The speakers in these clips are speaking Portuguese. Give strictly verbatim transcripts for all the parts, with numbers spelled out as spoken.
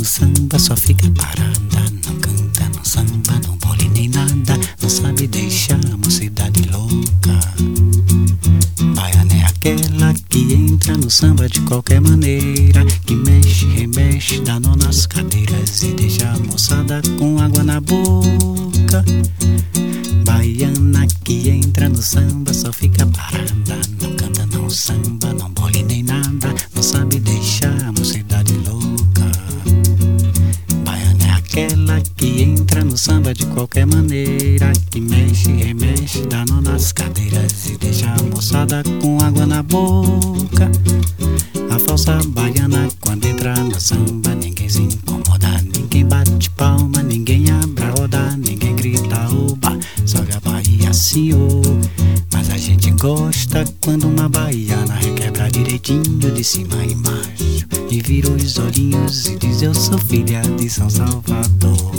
samba, só fica parada. Não canta, não samba, não bole nem nada. Não sabe deixar a mocidade louca. Baiana é aquela que entra no samba de qualquer maneira, que mexe, remexe, dá nó nas cadeiras e deixa a moçada com água na boca. Baiana que entra no samba, só fica parada. Não canta, não samba, não bole nem nada. Não sabe deixar a mocidade louca. Baiana é aquela que entra no samba de qualquer maneira, que mexe, remexe, dá nó nas cadeiras e deixa a moçada com água na boca. A falsa baiana quando entra no samba, ninguém se incomoda, ninguém bate palma, ninguém abre a roda, ninguém grita oba, salve a Bahia sim oh. Mas a gente gosta quando uma baiana requebra direitinho de cima e embaixo e vira os olhinhos e diz: eu sou filha de São Salvador.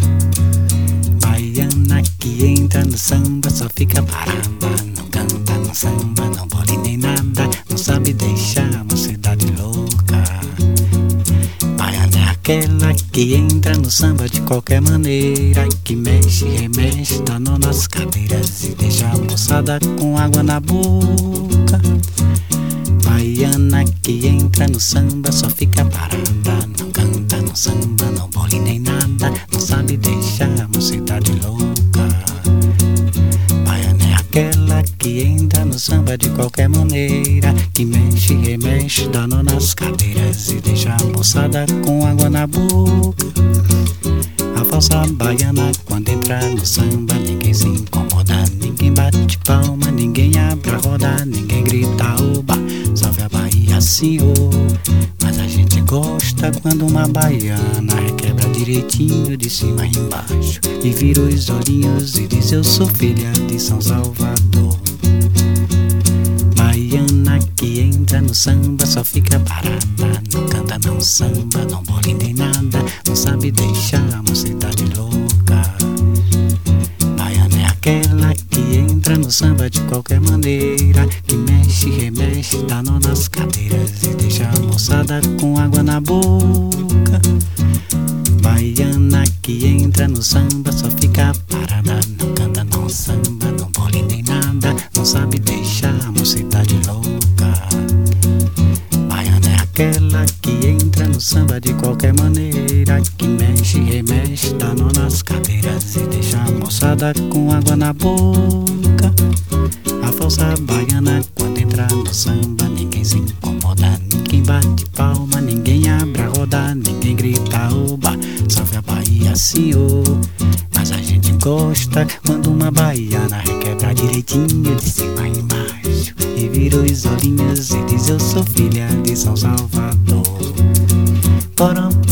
Baiana que entra no samba, só fica parada. Não canta, não samba, não bole nem nada. Não sabe deixar a mocidade louca. Baiana é aquela que entra no samba de qualquer maneira, que mexe, remexe, dá nó nas cadeiras e deixa a moçada com água na boca. Baiana que entra no samba, só fica parada. Não canta, não samba, não bole nem nada. Não sabe deixar a mocidade louca. Baiana é aquela que entra no samba de qualquer maneira, que mexe, remexe, dá nó nas cadeiras e deixa a moçada com água na boca. A falsa baiana quando entra no samba, ninguém se incomoda, ninguém bate palma, ninguém abre a roda, ninguém grita oba, salve a Bahia sim oh. Mas a gente gosta quando uma baiana requebra direitinho de cima e embaixo e vira os olhinhos e diz: eu sou filha de São Salvador. Baiana que entra no samba, só fica parada. Não canta, não samba, não bole nem nada. Não sabe deixar a mocidade louca. Baiana é aquela que entra no samba de qualquer maneira, que mexe, remexe, dá nó nas cadeiras e deixa a moçada com água na boca. Baiana que entra no samba, só fica parada. Não canta, não samba, não bole nem nada. Não sabe deixar a mocidade louca. Baiana é aquela que entra no samba de qualquer maneira, que mexe, remexe, dá nó nas cadeiras e deixa a moçada com água na boca. A falsa baiana quando entra no samba, ninguém se incomoda, ninguém bate palma, ninguém abre a roda, ninguém grita oba, salve a Bahia sim oh. Mas a gente gosta quando uma baiana requebra direitinho de cima e embaixo e vira os olhinhos e diz: eu sou filha de São Salvador. Porão,